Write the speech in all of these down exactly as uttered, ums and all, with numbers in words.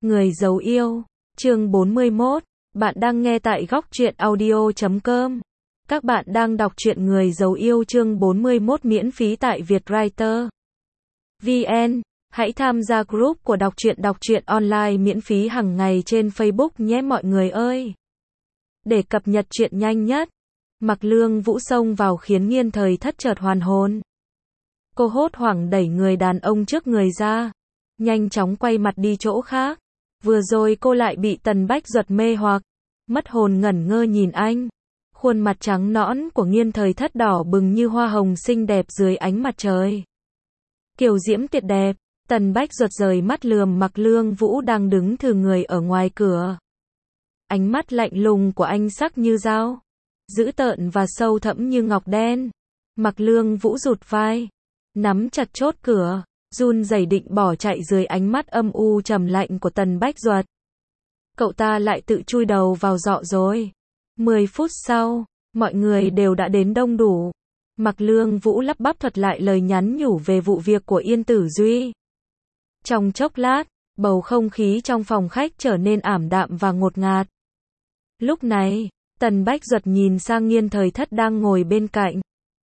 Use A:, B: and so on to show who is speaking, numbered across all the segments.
A: Người giấu yêu, chương bốn mươi mốt, bạn đang nghe tại góc truyện audio chấm com. Các bạn đang đọc truyện Người giấu yêu chương bốn mươi mốt miễn phí tại Vietwriter. vê en, hãy tham gia group của đọc truyện đọc truyện online miễn phí hàng ngày trên Facebook nhé mọi người ơi. Để cập nhật truyện nhanh nhất, Mặc Lương Vũ xông vào khiến Nghiên Thời Thất chợt hoàn hồn. Cô hốt hoảng đẩy người đàn ông trước người ra, nhanh chóng quay mặt đi chỗ khác. Vừa rồi cô lại bị Tần Bách Duật mê hoặc, mất hồn ngẩn ngơ nhìn anh. Khuôn mặt trắng nõn của Nghiên Thời Thất đỏ bừng như hoa hồng xinh đẹp dưới ánh mặt trời. Kiều diễm tuyệt đẹp, Tần Bách Duật rời mắt lườm Mặc Lương Vũ đang đứng thừ người ở ngoài cửa. Ánh mắt lạnh lùng của anh sắc như dao, dữ tợn và sâu thẳm như ngọc đen. Mặc Lương Vũ rụt vai, nắm chặt chốt cửa, run rẩy định bỏ chạy dưới ánh mắt âm u trầm lạnh của Tần Bách Duật. Cậu ta lại tự chui đầu vào giọ rồi. Mười phút sau, mọi người đều đã đến đông đủ. Mặc Lương Vũ lắp bắp thuật lại lời nhắn nhủ về vụ việc của Yên Tử Duy. Trong chốc lát, bầu không khí trong phòng khách trở nên ảm đạm và ngột ngạt. Lúc này, Tần Bách Duật nhìn sang Nghiên Thời Thất đang ngồi bên cạnh.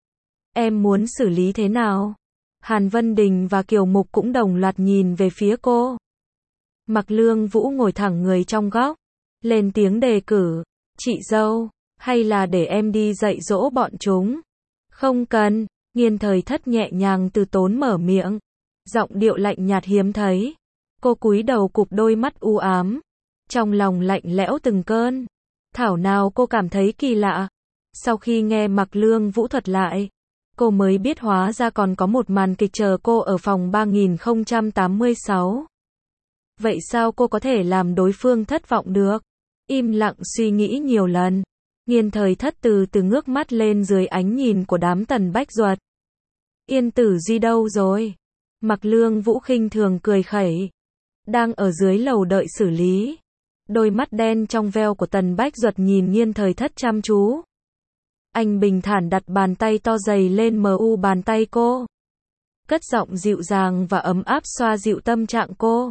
A: Em muốn xử lý thế nào? Hàn Vân Đình và Kiều Mục cũng đồng loạt nhìn về phía cô. Mặc Lương Vũ ngồi thẳng người trong góc, lên tiếng đề cử, chị dâu, hay là để em đi dạy dỗ bọn chúng? Không cần, Nghiên Thời Thất nhẹ nhàng từ tốn mở miệng, giọng điệu lạnh nhạt hiếm thấy. Cô cúi đầu cụp đôi mắt u ám, trong lòng lạnh lẽo từng cơn. Thảo nào cô cảm thấy kỳ lạ. Sau khi nghe Mặc Lương Vũ thuật lại, cô mới biết hóa ra còn có một màn kịch chờ cô ở phòng ba nghìn không trăm tám mươi sáu. Vậy sao cô có thể làm đối phương thất vọng được? Im lặng suy nghĩ nhiều lần, Nghiên Thời Thất từ từ ngước mắt lên dưới ánh nhìn của đám Tần Bách Duật. Yên Tử Duy đâu rồi? Mặc Lương Vũ khinh thường cười khẩy. Đang ở dưới lầu đợi xử lý. Đôi mắt đen trong veo của Tần Bách Duật nhìn Nghiên Thời Thất chăm chú. Anh bình thản đặt bàn tay to dày lên mờ u bàn tay cô. Cất giọng dịu dàng và ấm áp xoa dịu tâm trạng cô.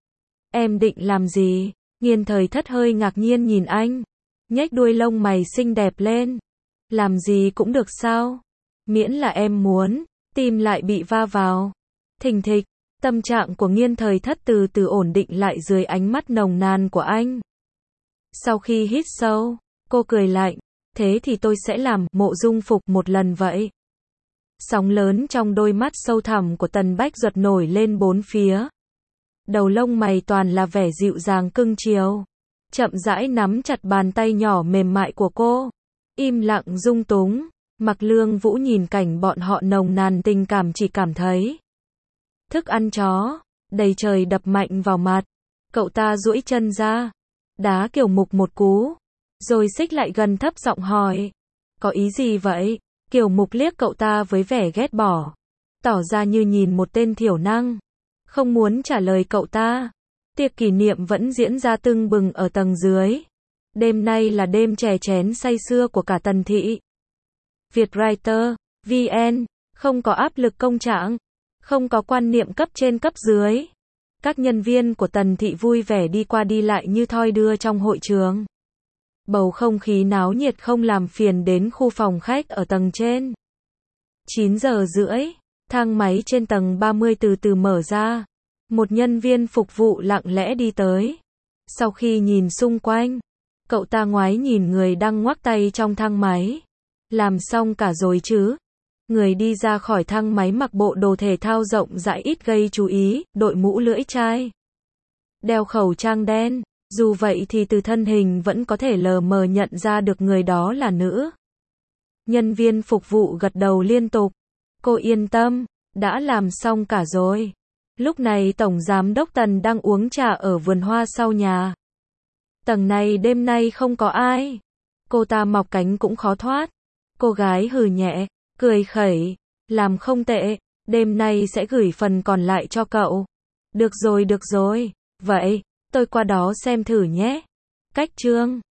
A: Em định làm gì? Nghiên Thời Thất hơi ngạc nhiên nhìn anh, nhếch đuôi lông mày xinh đẹp lên. Làm gì cũng được sao? Miễn là em muốn. Tim lại bị va vào. Thình thịch, tâm trạng của Nghiên Thời Thất từ từ ổn định lại dưới ánh mắt nồng nàn của anh. Sau khi hít sâu, cô cười lạnh. Thế thì tôi sẽ làm Mộ Dung Phục một lần vậy. Sóng lớn trong đôi mắt sâu thẳm của Tần Bách Duật nổi lên bốn phía. Đầu lông mày toàn là vẻ dịu dàng cưng chiều. Chậm rãi nắm chặt bàn tay nhỏ mềm mại của cô. Im lặng dung túng. Mặc Lương Vũ nhìn cảnh bọn họ nồng nàn tình cảm chỉ cảm thấy thức ăn chó đầy trời đập mạnh vào mặt. Cậu ta duỗi chân ra, đá Kiều Mục một cú, rồi xích lại gần thấp giọng hỏi. Có ý gì vậy? Kiều Mục liếc cậu ta với vẻ ghét bỏ, tỏ ra như nhìn một tên thiểu năng. Không muốn trả lời cậu ta. Tiệc kỷ niệm vẫn diễn ra tưng bừng ở tầng dưới. Đêm nay là đêm chè chén say sưa của cả Tần thị. Vietwriter, vê en, không có áp lực công trạng, không có quan niệm cấp trên cấp dưới. Các nhân viên của Tần thị vui vẻ đi qua đi lại như thoi đưa trong hội trường. Bầu không khí náo nhiệt không làm phiền đến khu phòng khách ở tầng trên. chín giờ rưỡi, thang máy trên tầng ba mươi từ từ mở ra. Một nhân viên phục vụ lặng lẽ đi tới. Sau khi nhìn xung quanh, cậu ta ngoái nhìn người đang ngoắc tay trong thang máy. Làm xong cả rồi chứ? Người đi ra khỏi thang máy mặc bộ đồ thể thao rộng rãi ít gây chú ý, đội mũ lưỡi chai, đeo khẩu trang đen. Dù vậy thì từ thân hình vẫn có thể lờ mờ nhận ra được người đó là nữ. Nhân viên phục vụ gật đầu liên tục. Cô yên tâm, đã làm xong cả rồi. Lúc này Tổng Giám đốc Tần đang uống trà ở vườn hoa sau nhà. Tầng này đêm nay không có ai. Cô ta mọc cánh cũng khó thoát. Cô gái hừ nhẹ, cười khẩy. Làm không tệ, đêm nay sẽ gửi phần còn lại cho cậu. Được rồi được rồi, vậy tôi qua đó xem thử nhé. Cách chương